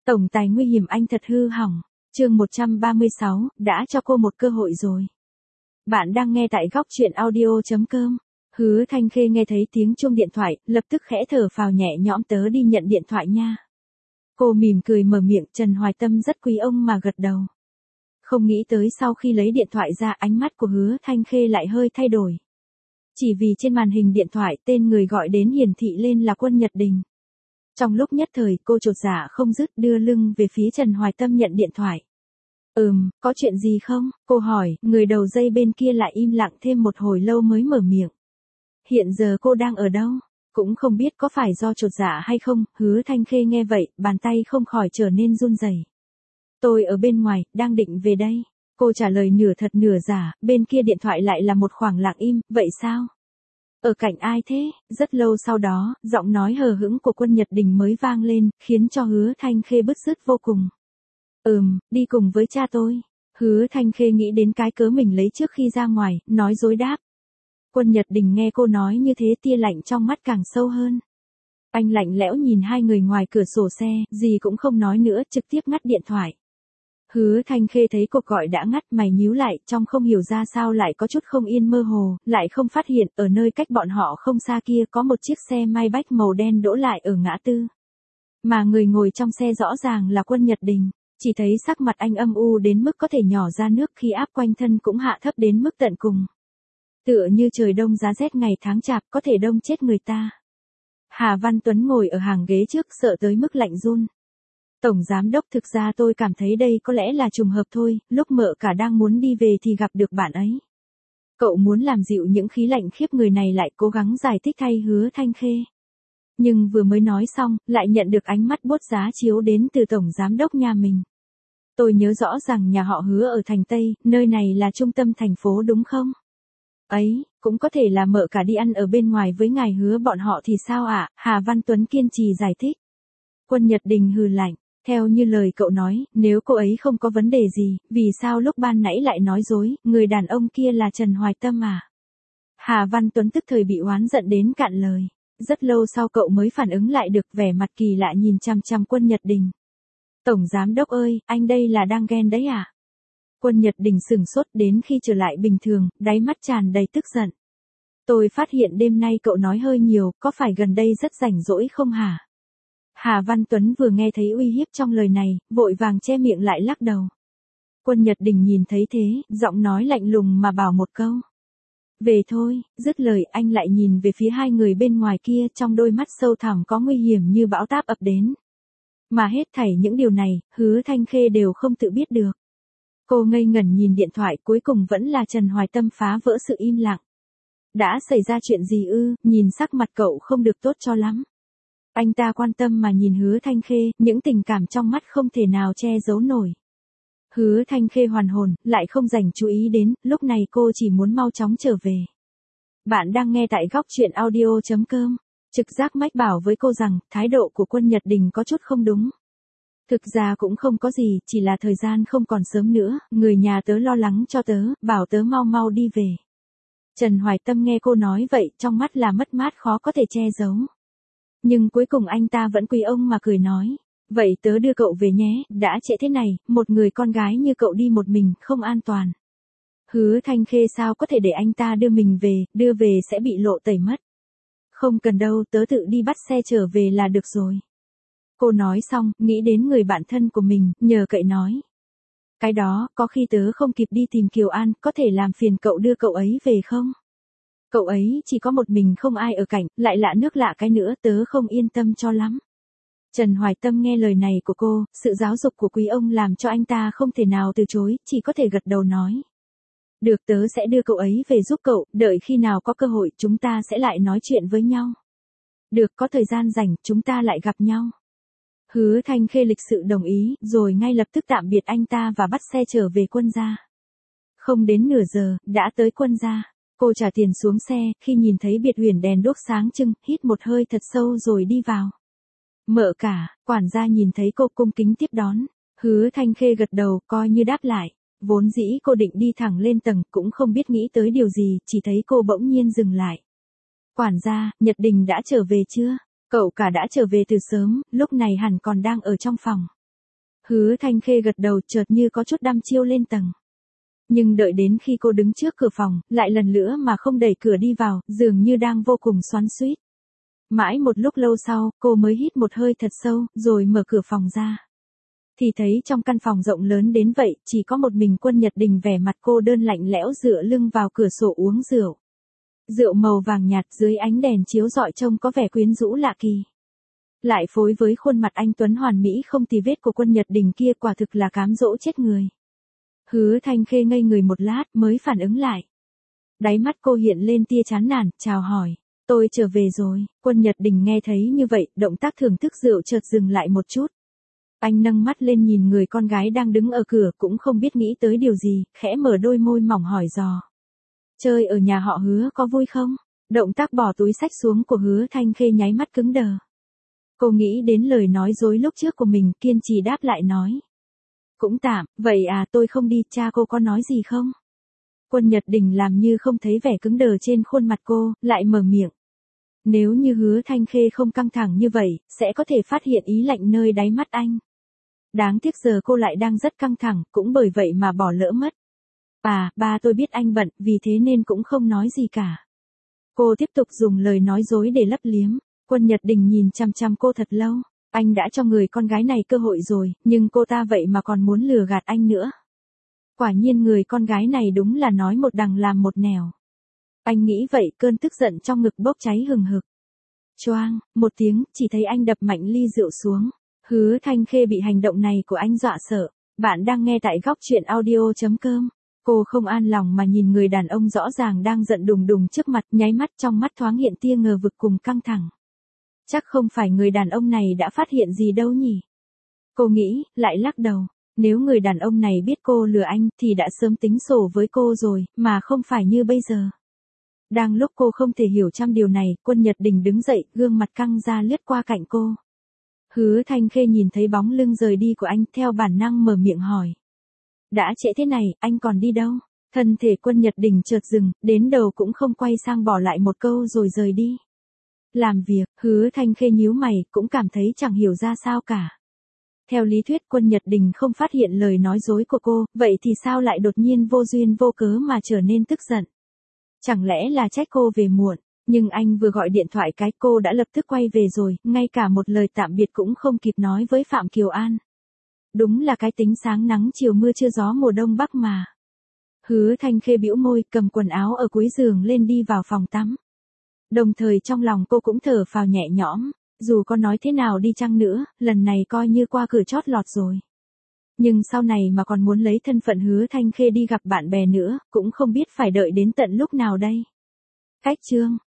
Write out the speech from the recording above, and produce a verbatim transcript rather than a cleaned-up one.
Tổng tài nguy hiểm anh thật hư hỏng. Chương một trăm ba mươi sáu, đã cho cô một cơ hội rồi. Bạn đang nghe tại góc truyện audio chấm com. Hứa Thanh Khê nghe thấy tiếng chuông điện thoại, lập tức khẽ thở phào nhẹ nhõm, tớ đi nhận điện thoại nha. Cô mỉm cười mở miệng, Trần Hoài Tâm rất quý ông mà gật đầu. Không nghĩ tới sau khi lấy điện thoại ra, ánh mắt của Hứa Thanh Khê lại hơi thay đổi. Chỉ vì trên màn hình điện thoại tên người gọi đến hiển thị lên là Quân Nhật Đình. Trong lúc nhất thời cô chột dạ không dứt, đưa lưng về phía Trần Hoài Tâm nhận điện thoại. Ừm, có chuyện gì không? Cô hỏi, người đầu dây bên kia lại im lặng thêm một hồi lâu mới mở miệng. Hiện giờ cô đang ở đâu? Cũng không biết có phải do chột dạ hay không, Hứa Thanh Khê nghe vậy, bàn tay không khỏi trở nên run rẩy. Tôi ở bên ngoài, đang định về đây. Cô trả lời nửa thật nửa giả, bên kia điện thoại lại là một khoảng lặng im, vậy sao? Ở cạnh ai thế? Rất lâu sau đó, giọng nói hờ hững của Quân Nhật Đình mới vang lên, khiến cho Hứa Thanh Khê bứt rứt vô cùng. Ừm, đi cùng với cha tôi. Hứa Thanh Khê nghĩ đến cái cớ mình lấy trước khi ra ngoài, nói dối đáp. Quân Nhật Đình nghe cô nói như thế, tia lạnh trong mắt càng sâu hơn. Anh lạnh lẽo nhìn hai người ngoài cửa sổ xe, gì cũng không nói nữa, trực tiếp ngắt điện thoại. Hứa Thanh Khê thấy cuộc gọi đã ngắt, mày nhíu lại, trong không hiểu ra sao lại có chút không yên mơ hồ, lại không phát hiện, ở nơi cách bọn họ không xa kia có một chiếc xe Maybach màu đen đỗ lại ở ngã tư. Mà người ngồi trong xe rõ ràng là Quân Nhật Đình, chỉ thấy sắc mặt anh âm u đến mức có thể nhỏ ra nước, khi áp quanh thân cũng hạ thấp đến mức tận cùng. Tựa như trời đông giá rét ngày tháng chạp, có thể đông chết người ta. Hà Văn Tuấn ngồi ở hàng ghế trước, sợ tới mức lạnh run. Tổng giám đốc, thực ra tôi cảm thấy đây có lẽ là trùng hợp thôi, lúc Mợ Cả đang muốn đi về thì gặp được bạn ấy. Cậu muốn làm dịu những khí lạnh khiếp người này, lại cố gắng giải thích thay Hứa Thanh Khê. Nhưng vừa mới nói xong, lại nhận được ánh mắt buốt giá chiếu đến từ tổng giám đốc nhà mình. Tôi nhớ rõ rằng nhà họ Hứa ở thành Tây, nơi này là trung tâm thành phố đúng không? Ấy, cũng có thể là Mợ Cả đi ăn ở bên ngoài với ngài Hứa bọn họ thì sao ạ? À? Hà Văn Tuấn kiên trì giải thích. Quân Nhật Đình hừ lạnh. Theo như lời cậu nói, nếu cô ấy không có vấn đề gì, vì sao lúc ban nãy lại nói dối, người đàn ông kia là Trần Hoài Tâm à? Hà Văn Tuấn tức thời bị oán giận đến cạn lời. Rất lâu sau cậu mới phản ứng lại được, vẻ mặt kỳ lạ nhìn chằm chằm Quân Nhật Đình. Tổng giám đốc ơi, anh đây là đang ghen đấy à? Quân Nhật Đình sửng sốt, đến khi trở lại bình thường, đáy mắt tràn đầy tức giận. Tôi phát hiện đêm nay cậu nói hơi nhiều, có phải gần đây rất rảnh rỗi không hả? Hà Văn Tuấn vừa nghe thấy uy hiếp trong lời này, vội vàng che miệng lại lắc đầu. Quân Nhật Đình nhìn thấy thế, giọng nói lạnh lùng mà bảo một câu. Về thôi, dứt lời anh lại nhìn về phía hai người bên ngoài kia, trong đôi mắt sâu thẳm có nguy hiểm như bão táp ập đến. Mà hết thảy những điều này, Hứa Thanh Khê đều không tự biết được. Cô ngây ngẩn nhìn điện thoại, cuối cùng vẫn là Trần Hoài Tâm phá vỡ sự im lặng. Đã xảy ra chuyện gì ư? Nhìn sắc mặt cậu không được tốt cho lắm. Anh ta quan tâm mà nhìn Hứa Thanh Khê, những tình cảm trong mắt không thể nào che giấu nổi. Hứa Thanh Khê hoàn hồn, lại không dành chú ý đến, lúc này cô chỉ muốn mau chóng trở về. Bạn đang nghe tại góc truyện audio chấm com. Trực giác mách bảo với cô rằng, thái độ của Quân Nhật Đình có chút không đúng. Thực ra cũng không có gì, chỉ là thời gian không còn sớm nữa, người nhà tớ lo lắng cho tớ, bảo tớ mau mau đi về. Trần Hoài Tâm nghe cô nói vậy, trong mắt là mất mát khó có thể che giấu. Nhưng cuối cùng anh ta vẫn quý ông mà cười nói. Vậy tớ đưa cậu về nhé, đã trễ thế này, một người con gái như cậu đi một mình, không an toàn. Hứa Thanh Khê sao có thể để anh ta đưa mình về, đưa về sẽ bị lộ tẩy mất. Không cần đâu, tớ tự đi bắt xe trở về là được rồi. Cô nói xong, nghĩ đến người bạn thân của mình, nhờ cậy nói. Cái đó, có khi tớ không kịp đi tìm Kiều An, có thể làm phiền cậu đưa cậu ấy về không? Cậu ấy chỉ có một mình không ai ở cạnh, lại lạ nước lạ cái nữa, tớ không yên tâm cho lắm. Trần Hoài Tâm nghe lời này của cô, sự giáo dục của quý ông làm cho anh ta không thể nào từ chối, chỉ có thể gật đầu nói. Được, tớ sẽ đưa cậu ấy về giúp cậu, đợi khi nào có cơ hội chúng ta sẽ lại nói chuyện với nhau. Được, có thời gian rảnh chúng ta lại gặp nhau. Hứa Thanh Khê lịch sự đồng ý, rồi ngay lập tức tạm biệt anh ta và bắt xe trở về Quân gia. Không đến nửa giờ, đã tới Quân gia. Cô trả tiền xuống xe, khi nhìn thấy biệt huyền đèn đuốc sáng trưng, hít một hơi thật sâu rồi đi vào. Mợ Cả, quản gia nhìn thấy cô cung kính tiếp đón. Hứa Thanh Khê gật đầu, coi như đáp lại. Vốn dĩ cô định đi thẳng lên tầng, cũng không biết nghĩ tới điều gì, chỉ thấy cô bỗng nhiên dừng lại. Quản gia, Nhật Đình đã trở về chưa? Cậu cả đã trở về từ sớm, lúc này hẳn còn đang ở trong phòng. Hứa Thanh Khê gật đầu, chợt như có chút đăm chiêu lên tầng. Nhưng đợi đến khi cô đứng trước cửa phòng, lại lần nữa mà không đẩy cửa đi vào, dường như đang vô cùng xoắn xuýt. Mãi một lúc lâu sau, cô mới hít một hơi thật sâu, rồi mở cửa phòng ra. Thì thấy trong căn phòng rộng lớn đến vậy, chỉ có một mình Quân Nhật Đình vẻ mặt cô đơn lạnh lẽo dựa lưng vào cửa sổ uống rượu. Rượu màu vàng nhạt dưới ánh đèn chiếu rọi trông có vẻ quyến rũ lạ kỳ. Lại phối với khuôn mặt anh tuấn hoàn mỹ không tì vết của Quân Nhật Đình kia, quả thực là cám dỗ chết người. Hứa Thanh Khê ngây người một lát mới phản ứng lại. Đáy mắt cô hiện lên tia chán nản, chào hỏi. Tôi trở về rồi. Quân Nhật Đình nghe thấy như vậy, động tác thưởng thức rượu chợt dừng lại một chút. Anh nâng mắt lên nhìn người con gái đang đứng ở cửa, cũng không biết nghĩ tới điều gì, khẽ mở đôi môi mỏng hỏi dò. Chơi ở nhà họ Hứa có vui không? Động tác bỏ túi xách xuống của Hứa Thanh Khê nháy mắt cứng đờ. Cô nghĩ đến lời nói dối lúc trước của mình, kiên trì đáp lại nói. Cũng tạm, vậy à, tôi không đi, cha cô có nói gì không? Quân Nhật Đình làm như không thấy vẻ cứng đờ trên khuôn mặt cô, lại mở miệng. Nếu như Hứa Thanh Khê không căng thẳng như vậy, sẽ có thể phát hiện ý lạnh nơi đáy mắt anh. Đáng tiếc giờ cô lại đang rất căng thẳng, cũng bởi vậy mà bỏ lỡ mất. À, ba tôi biết anh bận, vì thế nên cũng không nói gì cả. Cô tiếp tục dùng lời nói dối để lấp liếm. Quân Nhật Đình nhìn chăm chăm cô thật lâu. Anh đã cho người con gái này cơ hội rồi, nhưng cô ta vậy mà còn muốn lừa gạt anh nữa. Quả nhiên người con gái này đúng là nói một đằng làm một nẻo. Anh nghĩ vậy, cơn tức giận trong ngực bốc cháy hừng hực. Choang, một tiếng, chỉ thấy anh đập mạnh ly rượu xuống. Hứa Thanh Khê bị hành động này của anh dọa sợ. Bạn đang nghe tại góc truyện audio chấm com. Cô không an lòng mà nhìn người đàn ông rõ ràng đang giận đùng đùng trước mặt, nháy mắt trong mắt thoáng hiện tia ngờ vực cùng căng thẳng. Chắc không phải người đàn ông này đã phát hiện gì đâu nhỉ? Cô nghĩ, lại lắc đầu. Nếu người đàn ông này biết cô lừa anh thì đã sớm tính sổ với cô rồi, mà không phải như bây giờ. Đang lúc cô không thể hiểu trăm điều này, Quân Nhật Đình đứng dậy, gương mặt căng ra lướt qua cạnh cô. Hứa Thanh Khê nhìn thấy bóng lưng rời đi của anh, theo bản năng mở miệng hỏi. Đã trễ thế này, anh còn đi đâu? Thân thể Quân Nhật Đình chợt dừng, đến đầu cũng không quay sang bỏ lại một câu rồi rời đi. Làm việc, Hứa Thanh Khê nhíu mày, cũng cảm thấy chẳng hiểu ra sao cả. Theo lý thuyết Quân Nhật Đình không phát hiện lời nói dối của cô, vậy thì sao lại đột nhiên vô duyên vô cớ mà trở nên tức giận? Chẳng lẽ là trách cô về muộn? Nhưng anh vừa gọi điện thoại cái cô đã lập tức quay về rồi, ngay cả một lời tạm biệt cũng không kịp nói với Phạm Kiều An. Đúng là cái tính sáng nắng chiều mưa trưa gió mùa đông bắc mà. Hứa Thanh Khê bĩu môi, cầm quần áo ở cuối giường lên đi vào phòng tắm. Đồng thời trong lòng cô cũng thở phào nhẹ nhõm, dù có nói thế nào đi chăng nữa, lần này coi như qua cửa chót lọt rồi. Nhưng sau này mà còn muốn lấy thân phận Hứa Thanh Khê đi gặp bạn bè nữa, cũng không biết phải đợi đến tận lúc nào đây. Cách chương